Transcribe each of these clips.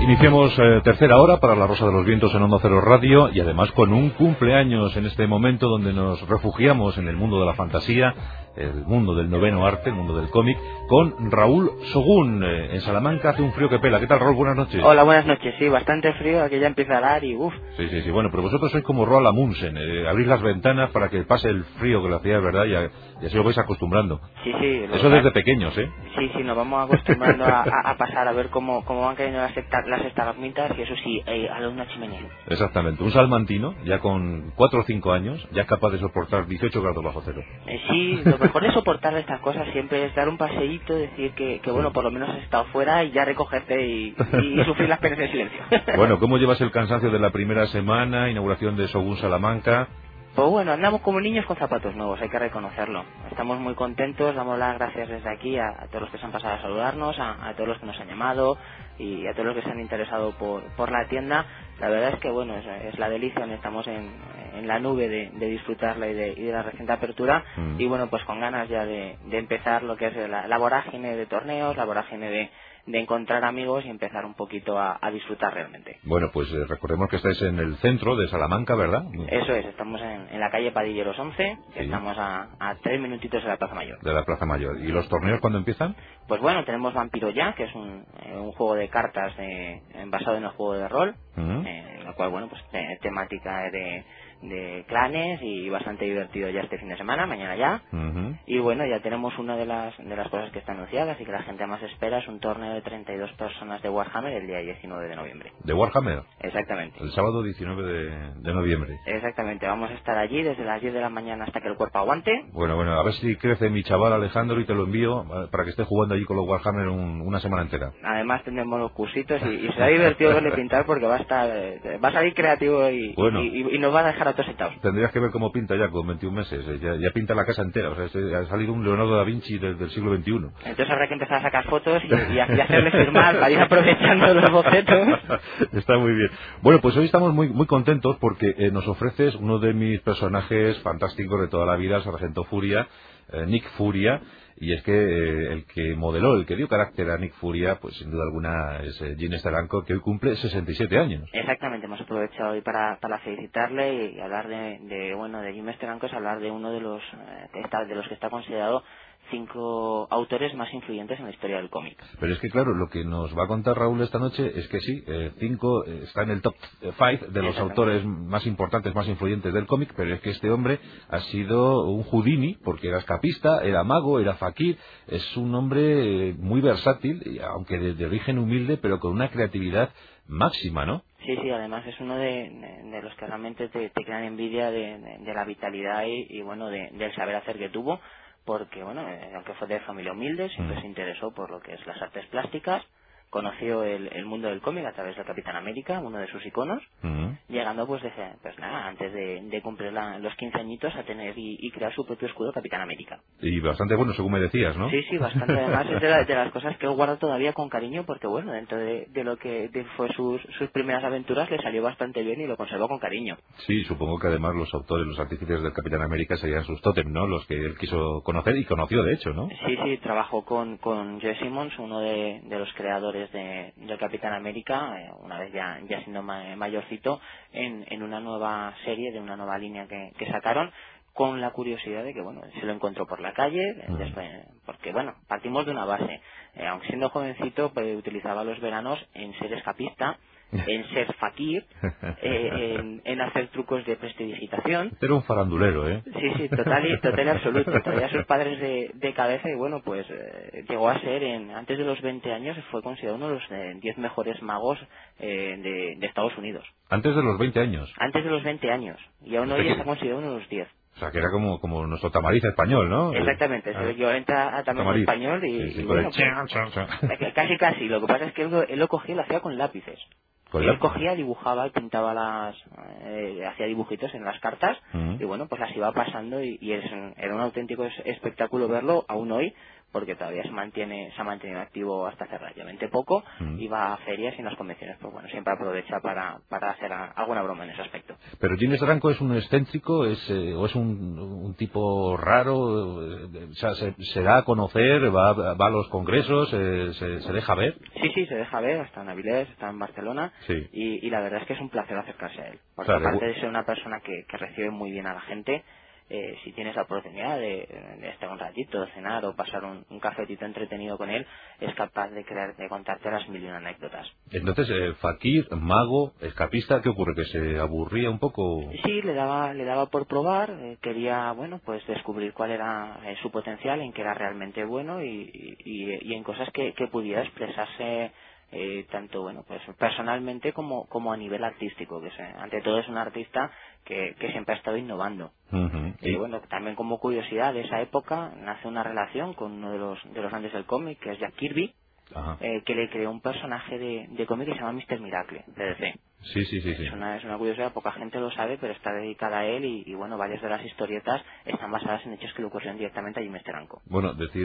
Iniciamos tercera hora para La Rosa de los Vientos en Onda Cero Radio y además con un cumpleaños en este momento donde nos refugiamos en el mundo de la fantasía, el mundo del noveno arte, el mundo del cómic, con Raúl Sogún. En Salamanca hace un frío que pela. ¿Qué tal, Raúl? Buenas noches. Hola, buenas noches. Sí, bastante frío, aquí ya empieza a dar y uff. Sí. Bueno, pero vosotros sois como Roald Amundsen, abrís las ventanas para que pase el frío que lo hacía de verdad y así lo vais acostumbrando. Sí. Eso desde pequeños, ¿eh? Sí, nos vamos acostumbrando a pasar a ver cómo van cayendo las estalagmitas y eso sí, a una chimenea. Exactamente. Un salmantino, ya con 4 o 5 años, ya es capaz de soportar 18 grados bajo cero. Sí, lo mejor de soportar estas cosas siempre es dar un paseíto, decir que bueno, por lo menos has estado fuera y ya recogerte y sufrir las penas en silencio. Bueno, ¿cómo llevas el cansancio de la primera semana, inauguración de Sogún Salamanca? Pues bueno, andamos como niños con zapatos nuevos, hay que reconocerlo. Estamos muy contentos, damos las gracias desde aquí a todos los que se han pasado a saludarnos, a todos los que nos han llamado y a todos los que se han interesado por la tienda. La verdad es que bueno, es la delicia, estamos en la nube de disfrutarla y de la reciente apertura y bueno, pues con ganas ya de empezar lo que es la vorágine de torneos, la vorágine de encontrar amigos y empezar un poquito a disfrutar realmente. Bueno, pues recordemos que estáis en el centro de Salamanca, ¿verdad? Eso es, estamos en la calle Padilleros 11, que estamos a 3 minutitos de la Plaza Mayor. De la Plaza Mayor. ¿Y los torneos cuándo empiezan? Pues bueno, tenemos Vampiro Ya, que es un juego de cartas basado en el juego de rol, en el cual, bueno, pues temática de clanes y bastante divertido ya este fin de semana, mañana ya. Y bueno, ya tenemos una de las cosas que está anunciada y que la gente más espera, es un torneo de 32 personas de Warhammer el día 19 de noviembre. ¿De Warhammer? Exactamente. El sábado 19 de noviembre. Exactamente, vamos a estar allí desde las 10 de la mañana hasta que el cuerpo aguante. Bueno, a ver si crece mi chaval Alejandro y te lo envío para que esté jugando allí con los Warhammer una semana entera. Además tendremos los cursitos y será divertido verle pintar porque va a salir creativo y nos va a dejar a todos sentados. Tendrías que ver cómo pinta ya con 21 meses, ya pinta la casa entera, o sea, ha salido un Leonardo da Vinci del siglo XXI. Entonces habrá que empezar a sacar fotos y hacerle firmar para ir aprovechando los bocetos. Está muy bien. Bueno, pues hoy estamos muy contentos porque nos ofreces uno de mis personajes fantásticos de toda la vida, el Sargento Furia, Nick Furia, y es que el que modeló, el que dio carácter a Nick Furia, pues sin duda alguna es Gene Steranko, que hoy cumple 67 años. Exactamente, hemos aprovechado hoy para felicitarle y hablar de Gene Steranko, es hablar de uno de los que está considerado 5 autores más influyentes en la historia del cómic. Pero es que claro, lo que nos va a contar Raúl esta noche es que sí, 5 está en el top 5 de los autores más importantes, más influyentes del cómic, pero es que este hombre ha sido un Houdini, porque era escapista, era mago, era fakir, es un hombre muy versátil, aunque de origen humilde, pero con una creatividad máxima, ¿no? Sí, además es uno de los que realmente te crean envidia de la vitalidad y bueno, del saber hacer que tuvo. Porque, bueno, aunque fue de familia humilde, siempre se interesó por lo que es las artes plásticas, conoció el mundo del cómic a través del Capitán América, uno de sus iconos, llegando pues nada, antes de cumplir los 15 añitos a tener y crear su propio escudo Capitán América. Y bastante bueno, según me decías, ¿no? Sí, bastante. Además es de las cosas que él guarda todavía con cariño porque, bueno, dentro de lo que fue sus primeras aventuras le salió bastante bien y lo conservó con cariño. Sí, supongo que además los autores, los artífices del Capitán América serían sus tótem, ¿no? Los que él quiso conocer y conoció, de hecho, ¿no? Sí, trabajó con Joe Simmons, uno de los creadores del Capitán América, una vez ya siendo mayorcito, en una nueva serie, de una nueva línea que sacaron, con la curiosidad de que, bueno, se lo encontró por la calle, porque, bueno, partimos de una base. Aunque siendo jovencito, pues, utilizaba los veranos en ser escapista, en ser fakir, en hacer trucos de prestidigitación. Era un farandulero, ¿eh? Sí, total y absoluto. Traía a sus padres de cabeza y bueno, pues llegó a ser, antes de los 20 años, fue considerado uno de los 10 mejores magos de Estados Unidos. ¿Antes de los 20 años? Antes de los 20 años. Y aún hoy está considerado uno de los 10. O sea, que era como nuestro Tamariz español, ¿no? Exactamente, se yo entra también en español y bueno, pues, casi. Lo que pasa es que él lo cogía y lo hacía con lápices. Él cogía, dibujaba, pintaba hacía dibujitos en las cartas y bueno, pues las iba pasando y era un auténtico espectáculo verlo aún hoy, porque todavía se ha mantenido activo hasta hace relativamente poco, y va a ferias y en las convenciones, pues bueno, siempre aprovecha para hacer alguna broma en ese aspecto. Pero Gene Steranko es un excéntrico, o es un tipo raro, o sea, se da a conocer, va a los congresos, se deja ver. Sí, se deja ver, está en Avilés, está en Barcelona, Sí. y la verdad es que es un placer acercarse a él, porque Claro, aparte de ser una persona que recibe muy bien a la gente, si tienes la oportunidad de estar un ratito, de cenar o pasar un cafetito entretenido con él, es capaz de contarte las mil y una anécdotas. Entonces, fakir, mago, escapista, ¿qué ocurre? ¿Que se aburría un poco? Sí, le daba por probar, quería, bueno, pues descubrir cuál era su potencial, en qué era realmente bueno y en cosas que pudiera expresarse tanto, bueno, pues personalmente como a nivel artístico, que ante todo es un artista que siempre ha estado innovando. Uh-huh. Y bueno, también como curiosidad de esa época nace una relación con uno de los grandes del cómic, que es Jack Kirby, que le creó un personaje de cómic que se llama Mr. Miracle, de DC. Sí. Es una curiosidad, poca gente lo sabe, pero está dedicada a él y bueno, varias de las historietas están basadas en hechos que le ocurrieron directamente a Jim Steranko. Bueno, decir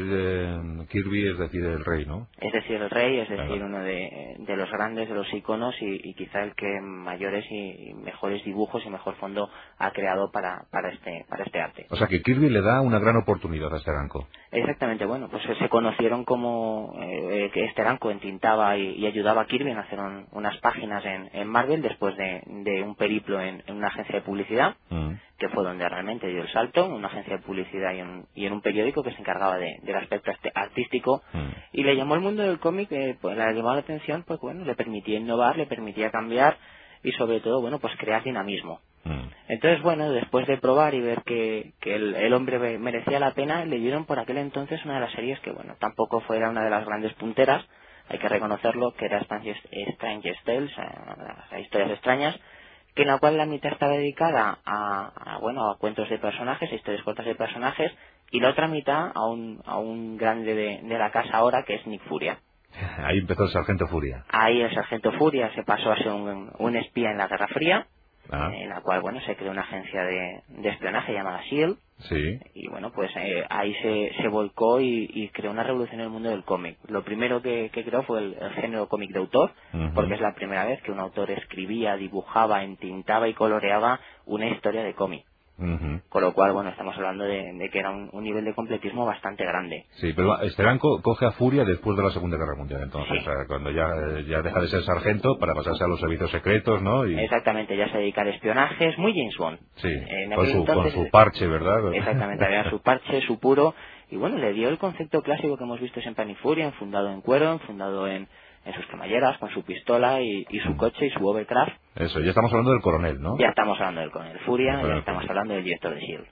Kirby es decir el rey, ¿no? Es decir, el rey, es decir, uno de los grandes, de los iconos y quizá el que mayores y mejores dibujos y mejor fondo ha creado para este arte. O sea que Kirby le da una gran oportunidad a Steranko. Exactamente, bueno, pues se conocieron como que Steranko entintaba y ayudaba a Kirby en hacer unas páginas en Marvel después de un periplo en una agencia de publicidad, que fue donde realmente dio el salto, en una agencia de publicidad y en un periódico que se encargaba del aspecto artístico, y le llamó el mundo del cómic, pues le llamó la atención, pues bueno, le permitía innovar, le permitía cambiar y sobre todo, bueno, pues crear dinamismo. Entonces, bueno, después de probar y ver que el hombre merecía la pena, le dieron por aquel entonces una de las series que, bueno, tampoco fuera una de las grandes punteras, hay que reconocerlo, que era Strange Tales, a historias extrañas, que en la cual la mitad estaba dedicada a cuentos de personajes, a historias cortas de personajes, y la otra mitad a un grande de la casa ahora, que es Nick Furia. Ahí empezó el Sargento Furia. Ahí el Sargento Furia se pasó a ser un espía en la Guerra Fría, en la cual, bueno, se creó una agencia de espionaje llamada S.H.I.E.L.D. Sí. Y bueno, pues ahí se volcó y creó una revolución en el mundo del cómic. Lo primero que creó fue el género cómic de autor, porque es la primera vez que un autor escribía, dibujaba, entintaba y coloreaba una historia de cómic. Con lo cual, bueno, estamos hablando de que era un nivel de completismo bastante grande. Sí, pero Steranko coge a Furia después de la Segunda Guerra Mundial, entonces, sí. O sea, cuando ya deja de ser sargento para pasarse a los servicios secretos, ¿no? Exactamente, ya se dedica al espionaje, es muy James Bond. Sí, con su parche, ¿verdad? Exactamente, había su parche, su puro, y bueno, le dio el concepto clásico que hemos visto siempre en Furia, enfundado en cuero, enfundado en sus cremalleras, con su pistola y su coche y su overcraft. Eso, ya estamos hablando del coronel, ¿no? Ya estamos hablando del coronel Furia, ya estamos hablando del director de S.H.I.E.L.D.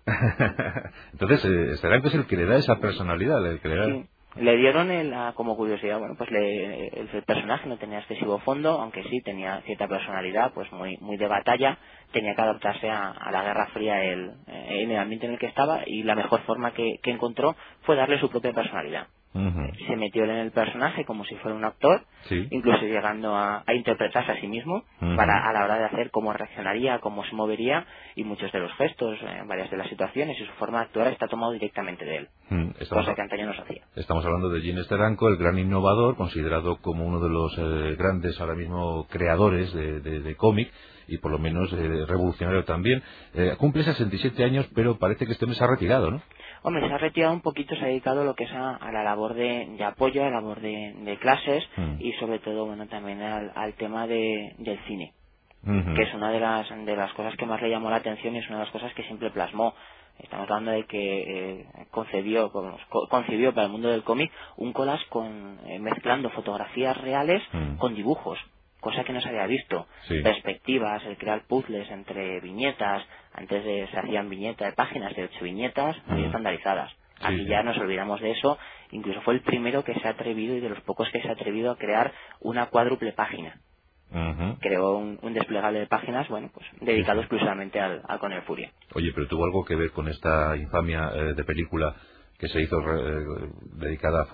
Entonces, Steranko es el que le da esa personalidad, el que le da... Sí. Le dieron como curiosidad, bueno, pues el personaje no tenía excesivo fondo, aunque sí tenía cierta personalidad, pues muy de batalla, tenía que adaptarse a la Guerra Fría en el ambiente en el que estaba, y la mejor forma que encontró fue darle su propia personalidad. Se metió en el personaje como si fuera un actor, incluso llegando a interpretarse a sí mismo a la hora de hacer cómo reaccionaría, cómo se movería, y muchos de los gestos, varias de las situaciones y su forma de actuar está tomado directamente de él, cosa que antaño no se hacía. Estamos hablando de Gene Steranko, el gran innovador, considerado como uno de los grandes ahora mismo creadores de cómic, y por lo menos revolucionario también. Cumple 67 años, pero parece que este mes se ha retirado, ¿no? Hombre, se ha retirado un poquito, se ha dedicado a lo que es a la labor de apoyo, a la labor de clases y sobre todo, bueno, también al tema del cine, que es una de las cosas que más le llamó la atención y es una de las cosas que siempre plasmó. Estamos hablando de que concibió para el mundo del cómic un collage mezclando fotografías reales con dibujos, cosa que no se había visto. Perspectivas, el crear puzzles entre viñetas. Antes se hacían viñetas de páginas de 8 viñetas muy estandarizadas. Aquí ya nos olvidamos de eso. Incluso fue el primero que se ha atrevido y de los pocos que se ha atrevido a crear una cuádruple página. Creó un desplegable de páginas, bueno, pues dedicado exclusivamente al Coronel Furia. Oye, pero tuvo algo que ver con esta infamia de película que se hizo dedicada a Furia,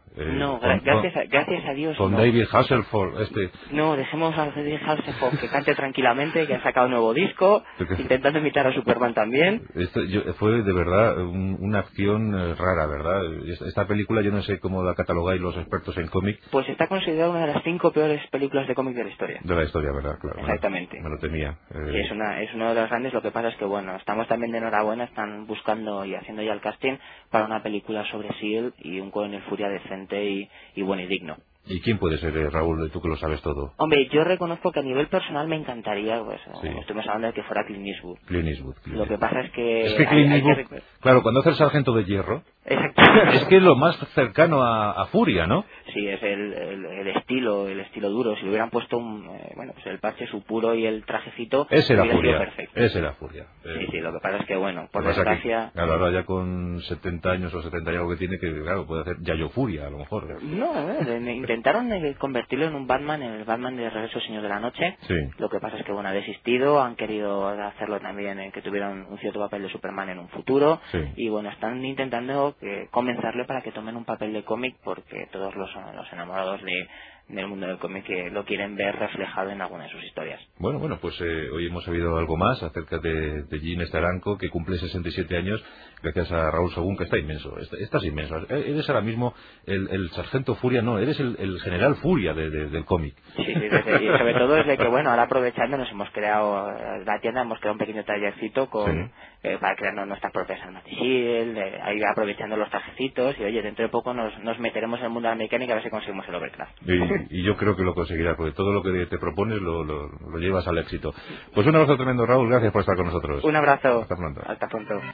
No, gracias a Dios con no. David Hasselhoff, No, dejemos a David Hasselhoff que cante tranquilamente, que ha sacado un nuevo disco, intentando imitar a Superman también. Fue de verdad una acción rara, ¿verdad? Esta película yo no sé cómo la catalogáis los expertos en cómic. Pues está considerada una de las 5 peores películas de cómic de la historia. De la historia, ¿verdad? Claro. Exactamente. Me lo temía. Sí, es uno de los grandes. Lo que pasa es que, bueno, estamos también de enhorabuena, están buscando y haciendo ya el casting para una película sobre S.H.I.E.L.D. y un Coronel Furia decente y bueno y digno. ¿Y quién puede ser, Raúl, tú que lo sabes todo? Hombre, yo reconozco que a nivel personal me encantaría, pues, sí. Estuvimos hablando de que fuera Clint Eastwood. Clint Eastwood. Lo que pasa es que... Es que Clint Eastwood, claro, cuando hace el Sargento de Hierro, es que es lo más cercano a Furia, ¿no? Sí, es el estilo duro. Si le hubieran puesto pues el parche, su puro y el trajecito, ese era hubiera Furia. sido perfecto. Ese era Furia. Sí, lo que pasa es que, bueno, por desgracia... Claro, ahora ya con 70 años o 70 y algo que tiene, que claro, puede hacer Yayo Furia, a lo mejor. No, intentaron convertirlo en un Batman, en el Batman de Regreso Señor de la Noche. Sí. Lo que pasa es que, bueno, ha desistido, han querido hacerlo también, que tuviera un cierto papel de Superman en un futuro. Sí. Y, bueno, están intentando convencerle para que tomen un papel de cómic, porque todos los enamorados del mundo del cómic que lo quieren ver reflejado en alguna de sus historias. Bueno, pues hoy hemos sabido algo más acerca de Gene Steranko, que cumple 67 años, gracias a Raúl Según, que está inmenso. Estás inmenso. Eres ahora mismo el Sargento Furia, no, eres el General Furia del cómic. Sí, y sobre todo desde que, bueno, ahora aprovechando nos hemos creado la tienda, hemos creado un pequeño tallercito para crearnos nuestras propias armas de S.H.I.E.L.D., ahí aprovechando los trajecitos, y oye, dentro de poco nos meteremos en el mundo de la mecánica a ver si conseguimos el Overcraft. Y yo creo que lo conseguirás, porque todo lo que te propones lo llevas al éxito. Pues un abrazo tremendo, Raúl, gracias por estar con nosotros. Un abrazo. Hasta pronto. Hasta pronto.